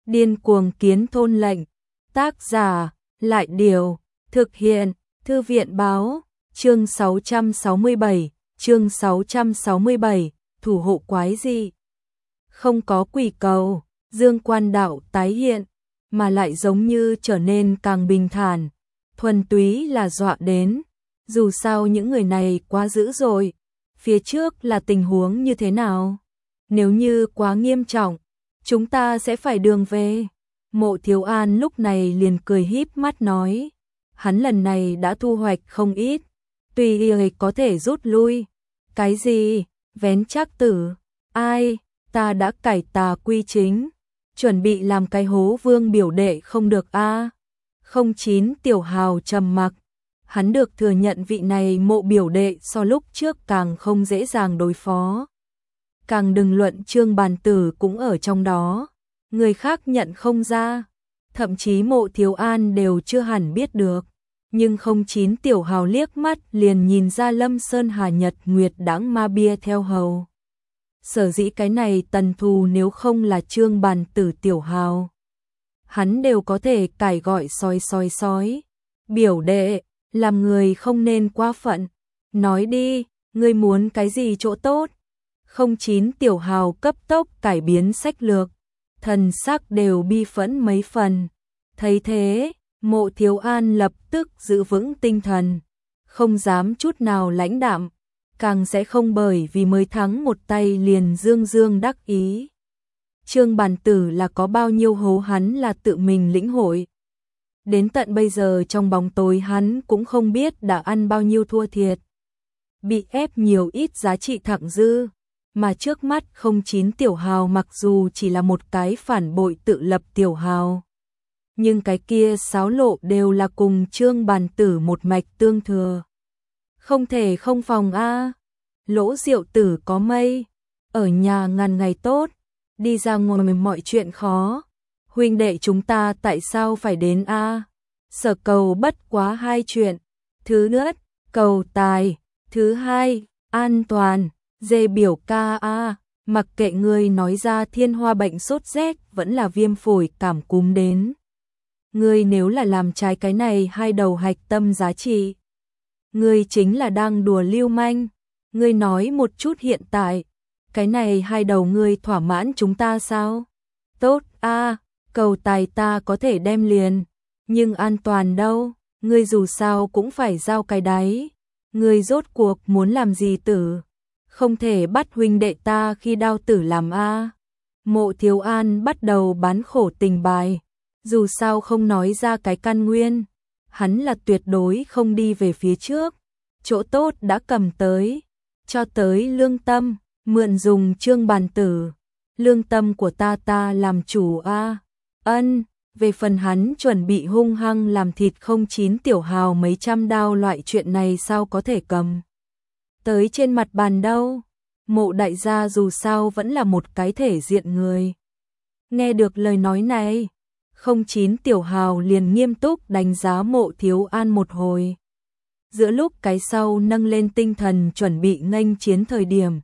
Điên cuồng kiến thôn lệnh. Tác giả, Lại Điều. Thực hiện, Thư viện báo. Chương 667, thủ hộ quái dị. Không có quỷ cầu, Dương Quan đạo tái hiện, mà lại giống như trở nên càng bình thản, thuần túy là dọa đến. Dù sao những người này quá dữ rồi, phía trước là tình huống như thế nào? Nếu như quá nghiêm trọng, chúng ta sẽ phải đường về. Mộ Thiếu An lúc này liền cười híp mắt nói, hắn lần này đã thu hoạch không ít, tùy y có thể rút lui. Cái gì? Vén trác tử? Ai? Ta đã cải tà quy chính, chuẩn bị làm cái hố vương biểu đệ không được a. 09 Tiểu Hào trầm mặc, hắn được thừa nhận vị này Mộ biểu đệ so lúc trước càng không dễ dàng đối phó. Càng đừng luận Trương Bàn Tử cũng ở trong đó, người khác nhận không ra, thậm chí Mộ Thiếu An đều chưa hẳn biết được. Nhưng 09 Tiểu Hào liếc mắt liền nhìn ra Lâm Sơn Hà Nhật Nguyệt đãng ma bia theo hầu. Sở dĩ cái này Tần Thù nếu không là Trương Bàn Tử Tiểu Hào, hắn đều có thể cải gọi sói. Biểu đệ, làm người không nên quá phận. Nói đi, ngươi muốn cái gì chỗ tốt? 09 Tiểu Hào cấp tốc cải biến sách lược, thần sắc đều bi phẫn mấy phần. Thấy thế, Mộ Thiếu An lập tức giữ vững tinh thần, không dám chút nào lãnh đạm, càng sẽ không bởi vì mới thắng một tay liền dương đắc ý. Trương Bàn Tử là có bao nhiêu hố hắn là tự mình lĩnh hội. Đến tận bây giờ trong bóng tối hắn cũng không biết đã ăn bao nhiêu thua thiệt, bị ép nhiều ít giá trị thặng dư, mà trước mắt 09 Tiểu Hào mặc dù chỉ là một cái phản bội tự lập Tiểu Hào, nhưng cái kia xáo lộ đều là cùng Trương Bàn Tử một mạch tương thừa. Không thể không phòng a. Lỗ Diệu Tử có mây, ở nhà ngàn ngày tốt, đi ra ngoài mọi chuyện khó. Huynh đệ chúng ta tại sao phải đến a? Sở cầu bất quá hai chuyện. Thứ nhất, cầu tài, thứ hai, an toàn. Dê biểu ca a, mặc kệ ngươi nói ra thiên hoa bệnh sốt rét vẫn là viêm phổi cảm cúm đến. Ngươi nếu là làm trái cái này hai đầu hạch tâm giá trị, ngươi chính là đang đùa lưu manh. Ngươi nói một chút hiện tại, cái này hai đầu ngươi thỏa mãn chúng ta sao? Tốt a, cầu tài ta có thể đem liền, nhưng an toàn đâu? Ngươi dù sao cũng phải giao cái đáy. Ngươi rốt cuộc muốn làm gì tử? Không thể bắt huynh đệ ta khi đao tử làm a. Mộ Thiếu An bắt đầu bán khổ tình bài, dù sao không nói ra cái căn nguyên, hắn là tuyệt đối không đi về phía trước. Chỗ tốt đã cầm tới, cho tới lương tâm, mượn dùng Trương Bàn Tử, lương tâm của ta làm chủ a. Ân, về phần hắn chuẩn bị hung hăng làm thịt 09 Tiểu Hào mấy trăm đao loại chuyện này sao có thể cầm tới trên mặt bàn đâu. Mộ đại gia dù sao vẫn là một cái thể diện người. Nghe được lời nói này, 09 Tiểu Hào liền nghiêm túc đánh giá Mộ Thiếu An một hồi. Giữa lúc cái sau nâng lên tinh thần chuẩn bị nghênh chiến thời điểm,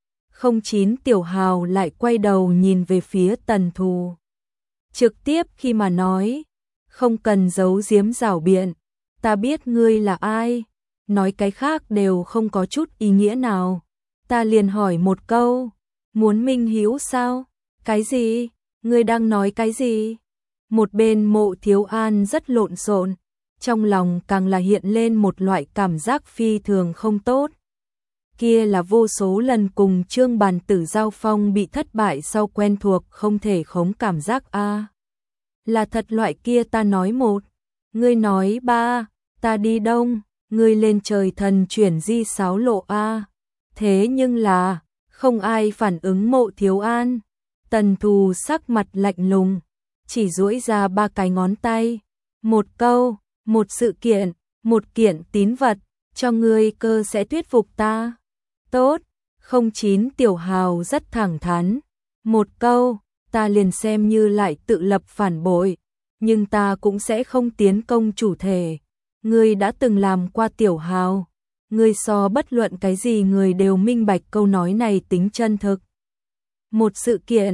09 Tiểu Hào lại quay đầu nhìn về phía Tần Thù. Trực tiếp khi mà nói, không cần giấu giếm rảo biện, ta biết ngươi là ai, nói cái khác đều không có chút ý nghĩa nào. Ta liền hỏi một câu, muốn minh hữu sao? Cái gì? Ngươi đang nói cái gì? Một bên Mộ Thiếu An rất lộn xộn, trong lòng càng là hiện lên một loại cảm giác phi thường không tốt. Kia là vô số lần cùng Trương Bàn Tử giao phong bị thất bại sau quen thuộc không thể khống cảm giác a. Là thật loại kia ta nói một, ngươi nói ba, ta đi đông, ngươi lên trời thần chuyển di sáo lộ a. Thế nhưng là, không ai phản ứng Mộ Thiếu An. Tần Thù sắc mặt lạnh lùng, chỉ duỗi ra ba cái ngón tay. Một câu, một sự kiện, một kiện tín vật, cho ngươi cơ sẽ thuyết phục ta. Tốt, 09 Tiểu Hào rất thẳng thắn. Một câu, ta liền xem như lại tự lập phản bội, nhưng ta cũng sẽ không tiến công chủ thể. Ngươi đã từng làm qua Tiểu Hào. Ngươi so bất luận cái gì người đều minh bạch câu nói này tính chân thực. Một sự kiện,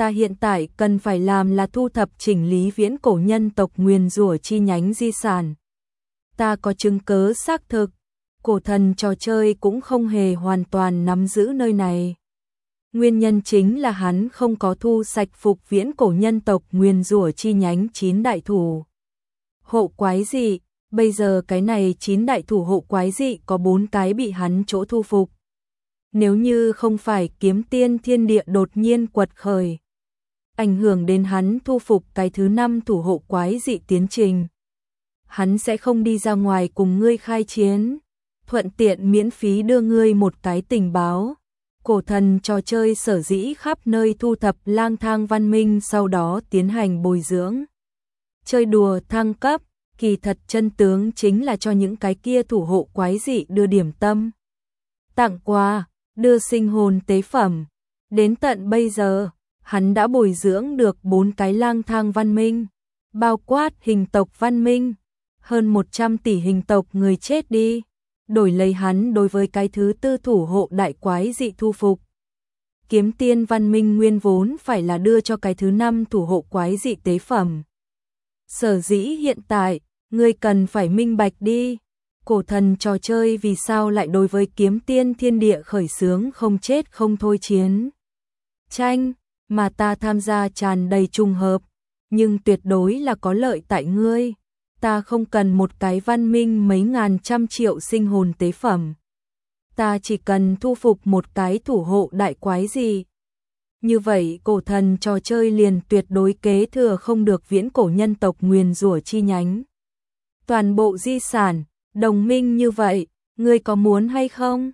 Ta hiện tại cần phải làm là thu thập chỉnh lý viễn cổ nhân tộc nguyền rủa chi nhánh di sản. Ta có chứng cứ xác thực, cổ thần trò chơi cũng không hề hoàn toàn nắm giữ nơi này. Nguyên nhân chính là hắn không có thu sạch phục viễn cổ nhân tộc nguyền rủa chi nhánh 9 đại thủ hộ quái dị. Bây giờ cái này 9 đại thủ hộ quái dị có 4 cái bị hắn chỗ thu phục. Nếu như không phải kiếm tiên thiên địa đột nhiên quật khởi, ảnh hưởng đến hắn thu phục cái thứ 5 thủ hộ quái dị tiến trình, hắn sẽ không đi ra ngoài cùng ngươi khai chiến, thuận tiện miễn phí đưa ngươi một cái tình báo. Cổ thần trò chơi sở dĩ khắp nơi thu thập lang thang văn minh, sau đó tiến hành bồi dưỡng, chơi đùa thăng cấp, kỳ thật chân tướng chính là cho những cái kia thủ hộ quái dị đưa điểm tâm, tặng quà, đưa sinh hồn tế phẩm. Đến tận bây giờ, hắn đã bồi dưỡng được 4 cái lang thang văn minh, bao quát hình tộc văn minh, hơn 100 tỷ hình tộc người chết đi, đổi lấy hắn đối với cái thứ 4 thủ hộ đại quái dị thu phục. Kiếm tiên văn minh nguyên vốn phải là đưa cho cái thứ 5 thủ hộ quái dị tế phẩm. Sở dĩ hiện tại, ngươi cần phải minh bạch đi, cổ thần trò chơi vì sao lại đối với kiếm tiên thiên địa khởi xướng không chết không thôi chiến tranh, mà ta tham gia tràn đầy trùng hợp, nhưng tuyệt đối là có lợi tại ngươi. Ta không cần một cái văn minh mấy ngàn trăm triệu sinh hồn tế phẩm, ta chỉ cần thu phục một cái thủ hộ đại quái gì. Như vậy cổ thần trò chơi liền tuyệt đối kế thừa không được viễn cổ nhân tộc nguyền rủa chi nhánh toàn bộ di sản. Đồng minh như vậy, ngươi có muốn hay không?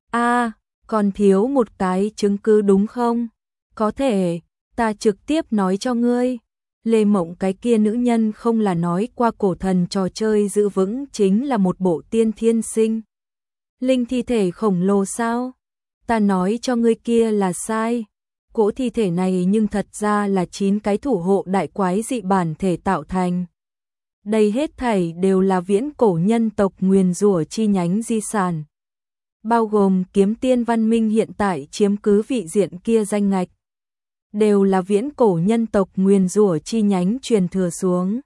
Còn thiếu một cái chứng cứ đúng không? Có thể, ta trực tiếp nói cho ngươi. Lê Mộng cái kia nữ nhân không là nói qua cổ thần trò chơi giữ vững chính là một bộ tiên thiên sinh linh thi thể khổng lồ sao? Ta nói cho ngươi kia là sai. Cỗ thi thể này nhưng thật ra là 9 cái thủ hộ đại quái dị bản thể tạo thành. Đây hết thảy đều là viễn cổ nhân tộc nguyền rủa chi nhánh di sản, bao gồm kiếm tiên văn minh hiện tại chiếm cứ vị diện kia danh ngạch, đều là viễn cổ nhân tộc nguyền rủa chi nhánh truyền thừa xuống.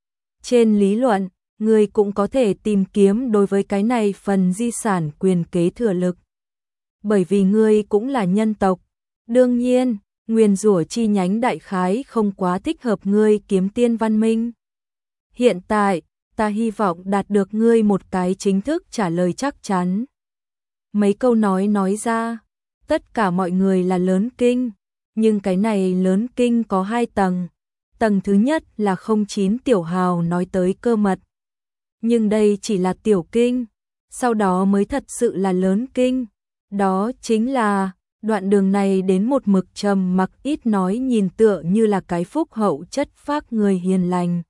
Trên lý luận, ngươi cũng có thể tìm kiếm đối với cái này phần di sản quyền kế thừa lực, bởi vì ngươi cũng là nhân tộc. Đương nhiên, nguyền rủa chi nhánh đại khái không quá thích hợp ngươi kiếm tiên văn minh. Hiện tại, ta hy vọng đạt được ngươi một cái chính thức trả lời chắc chắn. Mấy câu nói ra, tất cả mọi người là lớn kinh, nhưng cái này lớn kinh có 2 tầng. Tầng thứ nhất là 09 tiểu hào nói tới cơ mật. Nhưng đây chỉ là tiểu kinh, sau đó mới thật sự là lớn kinh. Đó chính là, đoạn đường này đến một mực trầm mặc ít nói, nhìn tựa như là cái phúc hậu chất phác người hiền lành.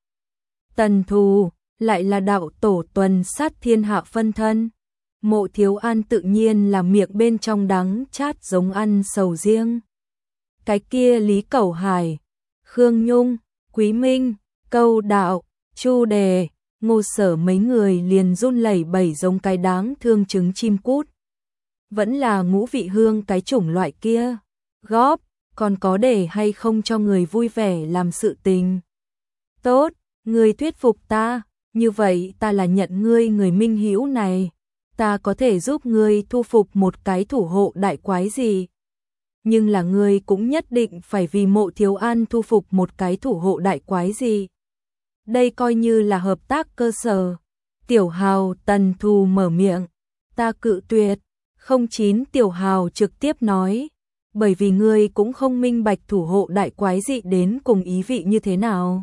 Tần Thù, lại là đạo tổ tuần sát thiên hạ phân thân. Mộ Thiếu An tự nhiên là miệng bên trong đắng chát giống ăn sầu riêng. Cái kia Lý Cẩu Hải, Khương Nhung, Quý Minh, Câu Đạo, Chu Đề, Ngô Sở mấy người liền run lẩy bẩy giống cái đáng thương trứng chim cút. Vẫn là ngũ vị hương cái chủng loại kia. Góp, còn có để hay không cho người vui vẻ làm sự tình. Tốt, ngươi thuyết phục ta, như vậy ta là nhận ngươi người minh hữu này. Ta có thể giúp ngươi thu phục một cái thủ hộ đại quái gì. Nhưng là ngươi cũng nhất định phải vì Mộ Thiếu An thu phục một cái thủ hộ đại quái gì. Đây coi như là hợp tác cơ sở. Tiểu Hào Tần Thù mở miệng. Ta cự tuyệt. 09 tiểu hào trực tiếp nói. Bởi vì ngươi cũng không minh bạch thủ hộ đại quái dị đến cùng ý vị như thế nào.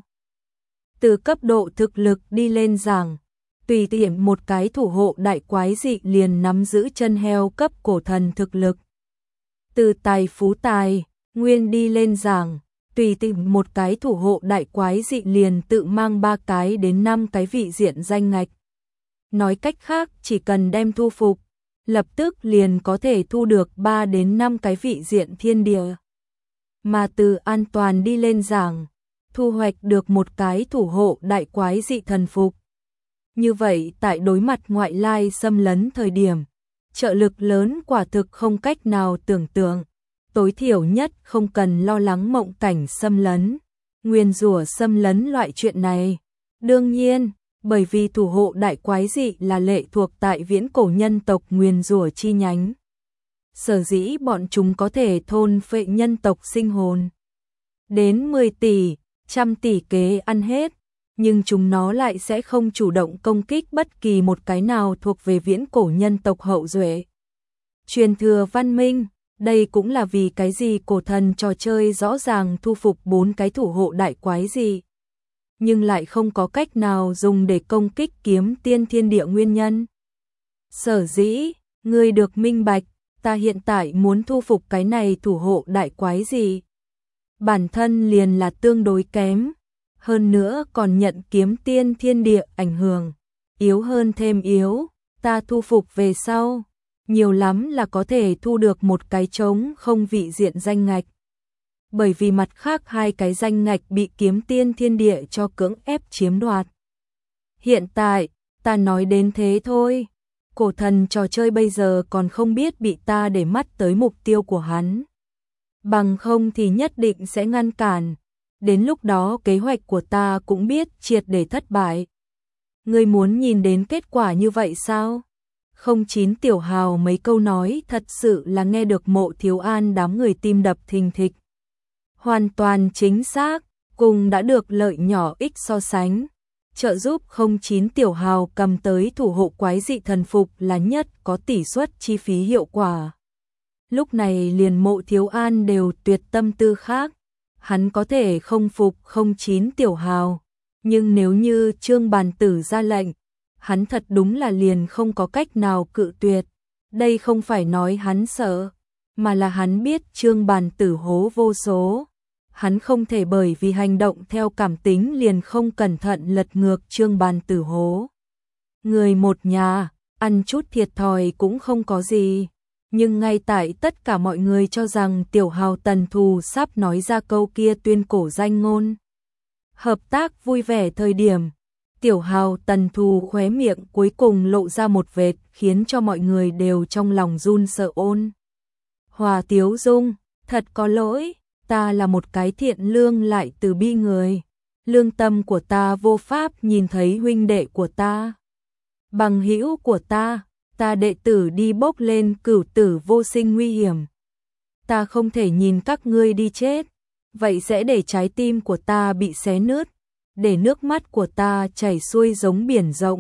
Từ cấp độ thực lực đi lên giảng, tùy tiện một cái thủ hộ đại quái dị liền nắm giữ chân heo cấp cổ thần thực lực. Từ tài phú tài, nguyên đi lên giảng, tùy tiện một cái thủ hộ đại quái dị liền tự mang 3 cái đến 5 cái vị diện danh ngạch. Nói cách khác, chỉ cần đem thu phục, lập tức liền có thể thu được 3 đến 5 cái vị diện thiên địa. Mà từ an toàn đi lên giảng, thu hoạch được một cái thủ hộ đại quái dị thần phục. Như vậy tại đối mặt ngoại lai xâm lấn thời điểm, trợ lực lớn quả thực không cách nào tưởng tượng. tối thiểu nhất không cần lo lắng mộng cảnh xâm lấn, nguyền rủa xâm lấn loại chuyện này. Đương nhiên, bởi vì thủ hộ đại quái dị là lệ thuộc tại viễn cổ nhân tộc nguyền rủa chi nhánh. Sở dĩ bọn chúng có thể thôn phệ nhân tộc sinh hồn. Đến 10 tỷ, trăm tỷ kế ăn hết, nhưng chúng nó lại sẽ không chủ động công kích bất kỳ một cái nào thuộc về viễn cổ nhân tộc hậu duệ. Truyền thừa văn minh, đây cũng là vì cái gì cổ thần trò chơi rõ ràng thu phục 4 cái thủ hộ đại quái gì, nhưng lại không có cách nào dùng để công kích kiếm tiên thiên địa nguyên nhân. Sở dĩ, ngươi được minh bạch, ta hiện tại muốn thu phục cái này thủ hộ đại quái gì. Bản thân liền là tương đối kém, hơn nữa còn nhận kiếm tiên thiên địa ảnh hưởng, yếu hơn thêm yếu, ta thu phục về sau, nhiều lắm là có thể thu được một cái trống không vị diện danh ngạch. Bởi vì mặt khác 2 cái danh ngạch bị kiếm tiên thiên địa cho cưỡng ép chiếm đoạt. Hiện tại, ta nói đến thế thôi, cổ thần trò chơi bây giờ còn không biết bị ta để mắt tới mục tiêu của hắn. Bằng không thì nhất định sẽ ngăn cản, đến lúc đó kế hoạch của ta cũng biết triệt để thất bại. Ngươi muốn nhìn đến kết quả như vậy sao? 09 Tiểu Hào mấy câu nói thật sự là nghe được Mộ Thiếu An đám người tim đập thình thịch. Hoàn toàn chính xác, cùng đã được lợi nhỏ ích so sánh. Trợ giúp 09 Tiểu Hào cầm tới thủ hộ quái dị thần phục là nhất có tỷ suất chi phí hiệu quả. Lúc này liền Mộ Thiếu An đều tuyệt tâm tư khác. Hắn có thể không phục 09 Tiểu Hào, nhưng nếu như Trương Bàn Tử ra lệnh, hắn thật đúng là liền không có cách nào cự tuyệt. Đây không phải nói hắn sợ, mà là hắn biết Trương Bàn Tử hố vô số. Hắn không thể bởi vì hành động theo cảm tính liền không cẩn thận lật ngược Trương Bàn Tử hố. Người một nhà, ăn chút thiệt thòi cũng không có gì. Nhưng ngay tại tất cả mọi người cho rằng Tiểu Hào Tần Thù sắp nói ra câu kia tuyên cổ danh ngôn hợp tác vui vẻ thời điểm, Tiểu Hào Tần Thù khóe miệng cuối cùng lộ ra một vệt khiến cho mọi người đều trong lòng run sợ. Ôn Hòa Tiếu Dung, thật có lỗi, ta là một cái thiện lương lại từ bi người, lương tâm của ta vô pháp nhìn thấy huynh đệ của ta, bằng hữu của ta đệ tử đi bốc lên cửu tử vô sinh nguy hiểm. Ta không thể nhìn các ngươi đi chết, vậy sẽ để trái tim của ta bị xé nứt, để nước mắt của ta chảy xuôi giống biển rộng.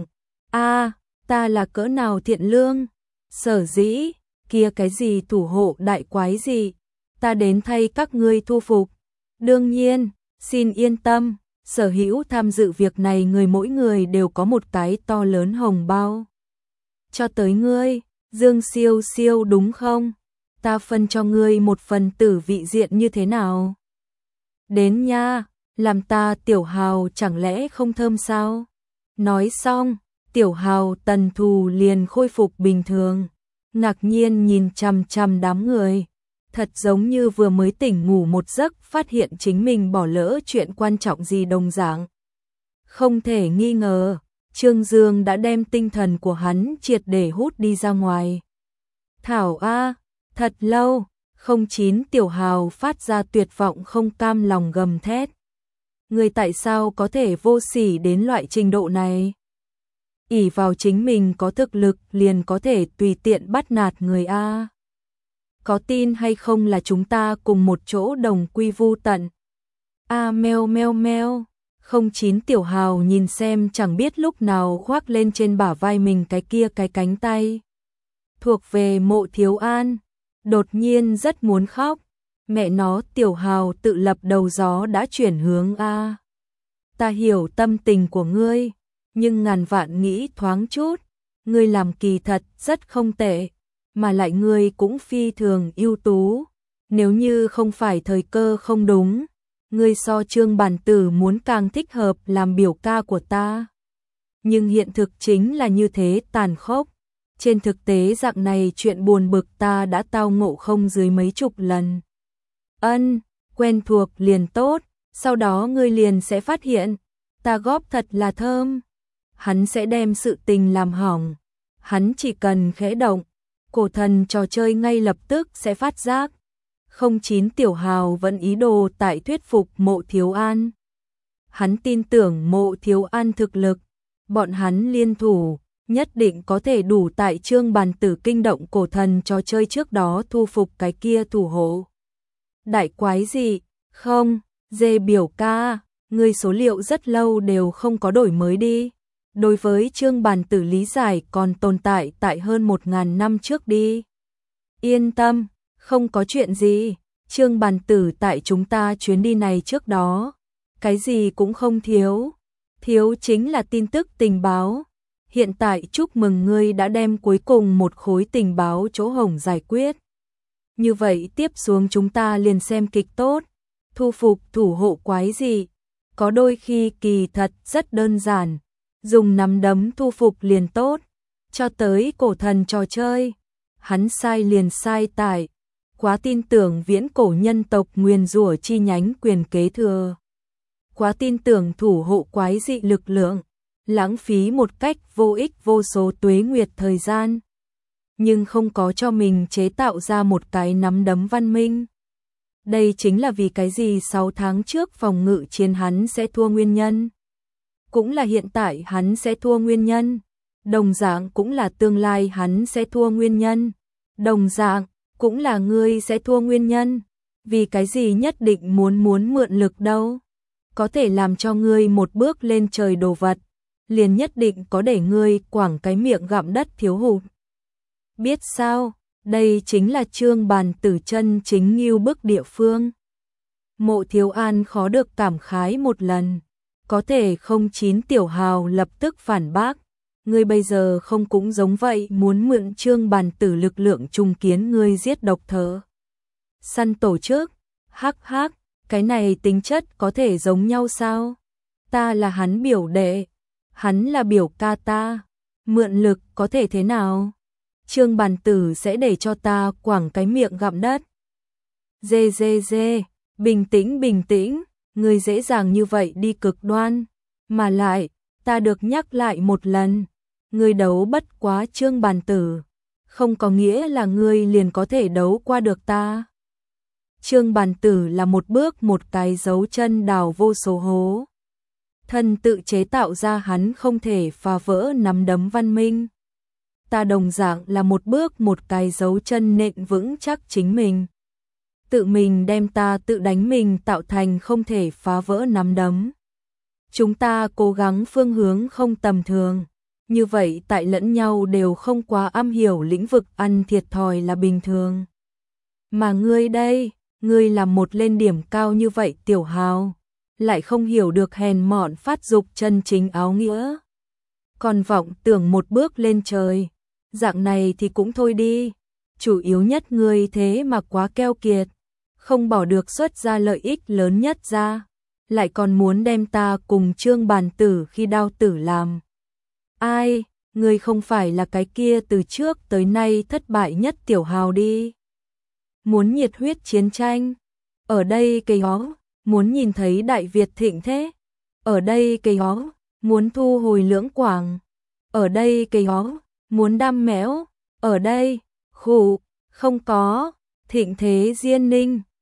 Ta là cỡ nào thiện lương, sở dĩ, kia cái gì thủ hộ đại quái gì, ta đến thay các ngươi thu phục. Đương nhiên, xin yên tâm, sở hữu tham dự việc này người mỗi người đều có một cái to lớn hồng bao. Cho tới ngươi, Dương Siêu Siêu đúng không? Ta phân cho ngươi một phần tử vị diện như thế nào? Đến nha, làm ta Tiểu Hào chẳng lẽ không thơm sao? Nói xong, Tiểu Hào Tần Thù liền khôi phục bình thường, ngạc nhiên nhìn chằm chằm đám người. Thật giống như vừa mới tỉnh ngủ một giấc phát hiện chính mình bỏ lỡ chuyện quan trọng gì đồng dạng. Không thể nghi ngờ, Trương Dương đã đem tinh thần của hắn triệt để hút đi ra ngoài. Thảo a, thật lâu, 09 Tiểu Hào phát ra tuyệt vọng không cam lòng gầm thét. Người tại sao có thể vô sỉ đến loại trình độ này? Ỷ vào chính mình có thực lực liền có thể tùy tiện bắt nạt người a. Có tin hay không là chúng ta cùng một chỗ đồng quy vu tận? Meo meo meo. 09 Tiểu Hào nhìn xem chẳng biết lúc nào khoác lên trên bả vai mình cái kia cái cánh tay thuộc về Mộ Thiếu An, đột nhiên rất muốn khóc. Mẹ nó, Tiểu Hào tự lập đầu gió đã chuyển hướng a. Ta hiểu tâm tình của ngươi, nhưng ngàn vạn nghĩ thoáng chút, ngươi làm kỳ thật rất không tệ, mà lại ngươi cũng phi thường ưu tú, nếu như không phải thời cơ không đúng, ngươi so Trương Bản Tử muốn càng thích hợp làm biểu ca của ta. Nhưng hiện thực chính là như thế tàn khốc. Trên thực tế dạng này chuyện buồn bực ta đã tao ngộ không dưới mấy chục lần. Quen thuộc liền tốt, sau đó ngươi liền sẽ phát hiện, ta góp thật là thơm. Hắn sẽ đem sự tình làm hỏng. Hắn chỉ cần khẽ động, cổ thần trò chơi ngay lập tức sẽ phát giác. 09 Tiểu Hào vẫn ý đồ tại thuyết phục Mộ Thiếu An. Hắn tin tưởng Mộ Thiếu An thực lực, bọn hắn liên thủ, nhất định có thể đủ tại Trương Bàn Tử kinh động cổ thần trò chơi trước đó thu phục cái kia thủ hộ. Đại quái gì? Không, Dê biểu ca, người số liệu rất lâu đều không có đổi mới đi. Đối với Trương Bàn Tử lý giải còn tồn tại hơn 1000 năm trước đi. Yên tâm, không có chuyện gì. Trương Bàn Tử tại chúng ta chuyến đi này trước đó, cái gì cũng không thiếu. Thiếu chính là tin tức tình báo. Hiện tại chúc mừng ngươi đã đem cuối cùng một khối tình báo chỗ hổng giải quyết. Như vậy tiếp xuống chúng ta liền xem kịch tốt. Thu phục thủ hộ quái gì? Có đôi khi kỳ thật rất đơn giản. Dùng nắm đấm thu phục liền tốt. Cho tới cổ thần trò chơi. Hắn sai liền sai tại. Quá tin tưởng viễn cổ nhân tộc nguyền rủa chi nhánh quyền kế thừa. Quá tin tưởng thủ hộ quái dị lực lượng. Lãng phí một cách vô ích vô số tuế nguyệt thời gian. Nhưng không có cho mình chế tạo ra một cái nắm đấm văn minh. Đây chính là vì cái gì 6 tháng trước phòng ngự chiến hắn sẽ thua nguyên nhân. Cũng là hiện tại hắn sẽ thua nguyên nhân. Đồng dạng cũng là tương lai hắn sẽ thua nguyên nhân. Đồng dạng cũng là ngươi sẽ thua nguyên nhân. Vì cái gì nhất định muốn mượn lực đâu. Có thể làm cho ngươi một bước lên trời đồ vật. Liền nhất định có để ngươi quảng cái miệng gặm đất thiếu hụt. Biết sao, đây chính là Trương Bàn Tử chân chính ngưu bức địa phương. Mộ Thiếu An khó được cảm khái một lần. Có thể 09 Tiểu Hào lập tức phản bác. Ngươi bây giờ không cũng giống vậy muốn mượn Trương Bàn Tử lực lượng trùng kiến ngươi giết độc thợ. Săn tổ chức, hắc hắc, cái này tính chất có thể giống nhau sao? Ta là hắn biểu đệ. Hắn là biểu ca ta, mượn lực có thể thế nào? Trương Bàn Tử sẽ để cho ta quảng cái miệng gặm đất. Dê, bình tĩnh, người dễ dàng như vậy đi cực đoan. Mà lại, ta được nhắc lại một lần, người đấu bất quá Trương Bàn Tử, không có nghĩa là người liền có thể đấu qua được ta. Trương Bàn Tử là một bước một cái dấu chân đào vô số hố. Thân tự chế tạo ra hắn không thể phá vỡ nắm đấm văn minh. Ta đồng dạng là một bước một cái dấu chân nện vững chắc chính mình. Tự mình đem ta tự đánh mình tạo thành không thể phá vỡ nắm đấm. Chúng ta cố gắng phương hướng không tầm thường. Như vậy tại lẫn nhau đều không quá am hiểu lĩnh vực ăn thiệt thòi là bình thường. Mà ngươi đây, ngươi làm một lên điểm cao như vậy Tiểu Hào. Lại không hiểu được hèn mọn phát dục chân chính áo nghĩa. Còn vọng tưởng một bước lên trời. Dạng này thì cũng thôi đi. Chủ yếu nhất ngươi thế mà quá keo kiệt. Không bỏ được xuất ra lợi ích lớn nhất ra. Lại còn muốn đem ta cùng Trương Bàn Tử khi đao tử làm. Ai, ngươi không phải là cái kia từ trước tới nay thất bại nhất Tiểu Hào đi. Muốn nhiệt huyết chiến tranh. Ở đây cây hó. Muốn nhìn thấy Đại Việt thịnh thế. Ở đây cây hó. Muốn thu hồi Lưỡng Quảng. Ở đây cây hó. Muốn đam mẽo. Ở đây, khủ, không có. Thịnh thế Diên Ninh.